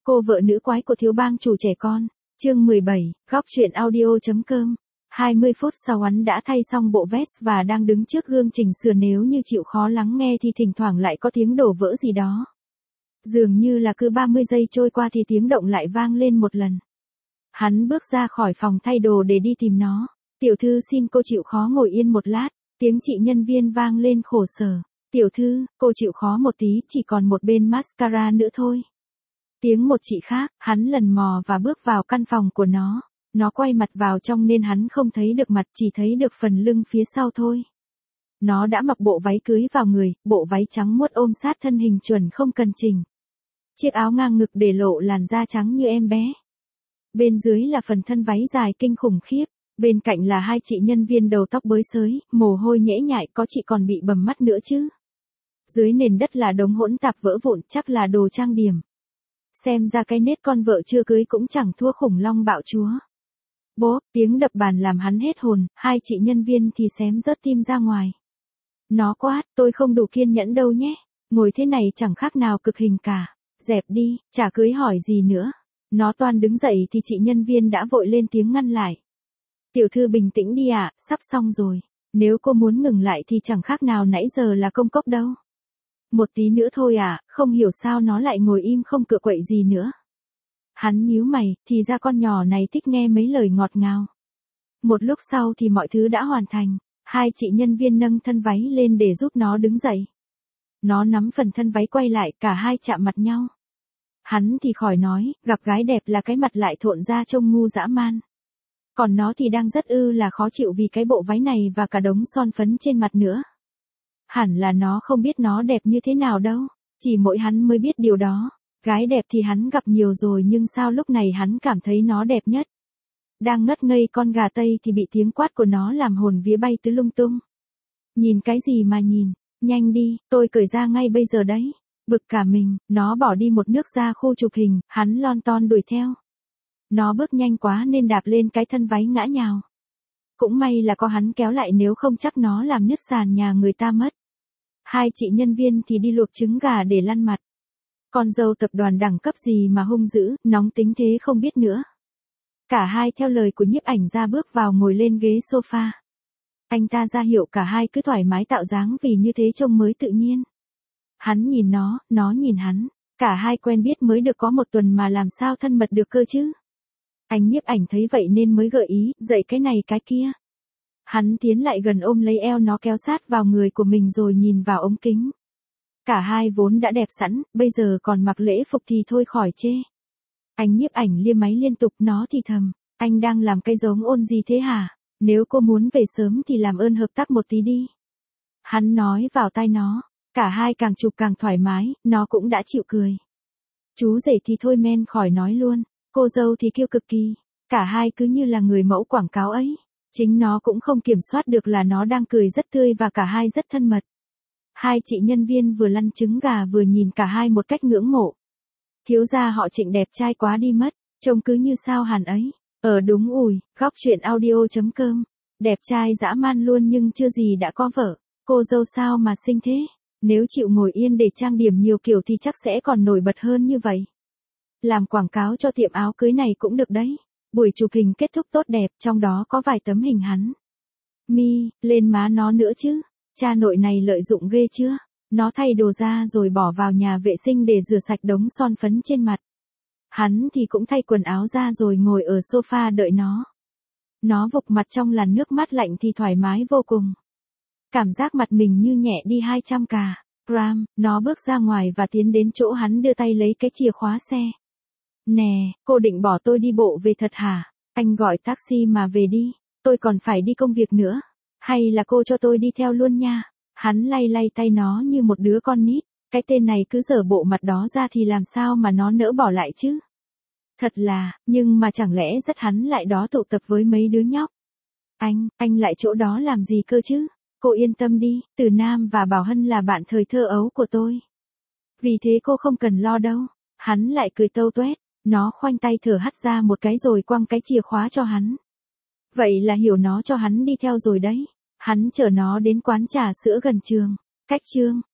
Cô vợ nữ quái của thiếu bang chủ trẻ con. Chương 17, góc truyện audio.com. 20 phút sau hắn đã thay xong bộ vest và đang đứng trước gương chỉnh sửa, nếu như chịu khó lắng nghe thì thỉnh thoảng lại có tiếng đổ vỡ gì đó. Dường như là cứ 30 giây trôi qua thì tiếng động lại vang lên một lần. Hắn bước ra khỏi phòng thay đồ để đi tìm nó. Tiểu thư xin cô chịu khó ngồi yên một lát. Tiếng chị nhân viên vang lên khổ sở. Tiểu thư, cô chịu khó một tí, chỉ còn một bên mascara nữa thôi. Tiếng một chị khác, hắn lần mò và bước vào căn phòng của nó. Nó quay mặt vào trong nên hắn không thấy được mặt, chỉ thấy được phần lưng phía sau thôi. Nó đã mặc bộ váy cưới vào người, bộ váy trắng muốt ôm sát thân hình chuẩn không cần chỉnh. Chiếc áo ngang ngực để lộ làn da trắng như em bé. Bên dưới là phần thân váy dài kinh khủng khiếp. Bên cạnh là hai chị nhân viên đầu tóc bới xới, mồ hôi nhễ nhại, có chị còn bị bầm mắt nữa chứ. Dưới nền đất là đống hỗn tạp vỡ vụn, chắc là đồ trang điểm. Xem ra cái nết con vợ chưa cưới cũng chẳng thua khủng long bạo chúa. Bố, tiếng đập bàn làm hắn hết hồn, hai chị nhân viên thì xém rớt tim ra ngoài. Nó quát, tôi không đủ kiên nhẫn đâu nhé, ngồi thế này chẳng khác nào cực hình cả. Dẹp đi, chả cưới hỏi gì nữa. Nó toan đứng dậy thì chị nhân viên đã vội lên tiếng ngăn lại. Tiểu thư bình tĩnh đi ạ, sắp xong rồi. Nếu cô muốn ngừng lại thì chẳng khác nào nãy giờ là công cốc đâu. Một tí nữa thôi à, không hiểu sao nó lại ngồi im không cựa quậy gì nữa. Hắn nhíu mày, thì ra con nhỏ này thích nghe mấy lời ngọt ngào. Một lúc sau thì mọi thứ đã hoàn thành. Hai chị nhân viên nâng thân váy lên để giúp nó đứng dậy. Nó nắm phần thân váy quay lại, cả hai chạm mặt nhau. Hắn thì khỏi nói, gặp gái đẹp là cái mặt lại thộn ra trông ngu dã man. Còn nó thì đang rất là khó chịu vì cái bộ váy này và cả đống son phấn trên mặt nữa. Hẳn là nó không biết nó đẹp như thế nào đâu, chỉ mỗi hắn mới biết điều đó. Gái đẹp thì hắn gặp nhiều rồi nhưng sao lúc này hắn cảm thấy nó đẹp nhất. Đang ngất ngây con gà tây thì bị tiếng quát của nó làm hồn vía bay tứ lung tung. Nhìn cái gì mà nhìn, nhanh đi, tôi cởi ra ngay bây giờ đấy. Bực cả mình, nó bỏ đi một nước ra khu chụp hình, hắn lon ton đuổi theo. Nó bước nhanh quá nên đạp lên cái thân váy ngã nhào. Cũng may là có hắn kéo lại, nếu không chắc nó làm nứt sàn nhà người ta mất. Hai chị nhân viên thì đi luộc trứng gà để lăn mặt. Con dâu tập đoàn đẳng cấp gì mà hung dữ, nóng tính thế không biết nữa. Cả hai theo lời của nhiếp ảnh ra bước vào ngồi lên ghế sofa. Anh ta ra hiệu cả hai cứ thoải mái tạo dáng vì như thế trông mới tự nhiên. Hắn nhìn nó nhìn hắn. Cả hai quen biết mới được có một tuần mà làm sao thân mật được cơ chứ. Anh nhiếp ảnh thấy vậy nên mới gợi ý, dậy cái này cái kia. Hắn tiến lại gần ôm lấy eo nó kéo sát vào người của mình rồi nhìn vào ống kính. Cả hai vốn đã đẹp sẵn, bây giờ còn mặc lễ phục thì thôi khỏi chê. Anh nhiếp ảnh liêm máy liên tục, nó thì thầm, anh đang làm cái giống ôn gì thế hả? Nếu cô muốn về sớm thì làm ơn hợp tác một tí đi. Hắn nói vào tai nó, cả hai càng chụp càng thoải mái, nó cũng đã chịu cười. Chú rể thì thôi men khỏi nói luôn, cô dâu thì kiêu cực kỳ, cả hai cứ như là người mẫu quảng cáo ấy. Chính nó cũng không kiểm soát được là nó đang cười rất tươi và cả hai rất thân mật. Hai chị nhân viên vừa lăn trứng gà vừa nhìn cả hai một cách ngưỡng mộ. Thiếu gia họ Trịnh đẹp trai quá đi mất, trông cứ như sao Hàn ấy. Đúng ủi, góc truyện audio.com. Đẹp trai dã man luôn nhưng chưa gì đã có vợ. Cô dâu sao mà xinh thế? Nếu chịu ngồi yên để trang điểm nhiều kiểu thì chắc sẽ còn nổi bật hơn như vậy. Làm quảng cáo cho tiệm áo cưới này cũng được đấy. Buổi chụp hình kết thúc tốt đẹp, trong đó có vài tấm hình hắn. Lên má nó nữa chứ. Cha nội này lợi dụng ghê chưa? Nó thay đồ ra rồi bỏ vào nhà vệ sinh để rửa sạch đống son phấn trên mặt. Hắn thì cũng thay quần áo ra rồi ngồi ở sofa đợi nó. Nó vục mặt trong làn nước mát lạnh thì thoải mái vô cùng. Cảm giác mặt mình như nhẹ đi 200 gram. Nó bước ra ngoài và tiến đến chỗ hắn, đưa tay lấy cái chìa khóa xe. Nè, cô định bỏ tôi đi bộ về thật hả? Anh gọi taxi mà về đi, tôi còn phải đi công việc nữa. Hay là cô cho tôi đi theo luôn nha. Hắn lay lay tay nó như một đứa con nít. Cái tên này cứ dở bộ mặt đó ra thì làm sao mà nó nỡ bỏ lại chứ. Thật là, nhưng mà chẳng lẽ dắt hắn lại đó tụ tập với mấy đứa nhóc. Anh lại chỗ đó làm gì cơ chứ? Cô yên tâm đi, Từ Nam và Bảo Hân là bạn thời thơ ấu của tôi. Vì thế cô không cần lo đâu. Hắn lại cười tâu tuét. Nó khoanh tay thở hắt ra một cái rồi quăng cái chìa khóa cho hắn. Vậy là hiểu nó cho hắn đi theo rồi đấy. Hắn chở nó đến quán trà sữa gần trường. Cách trường,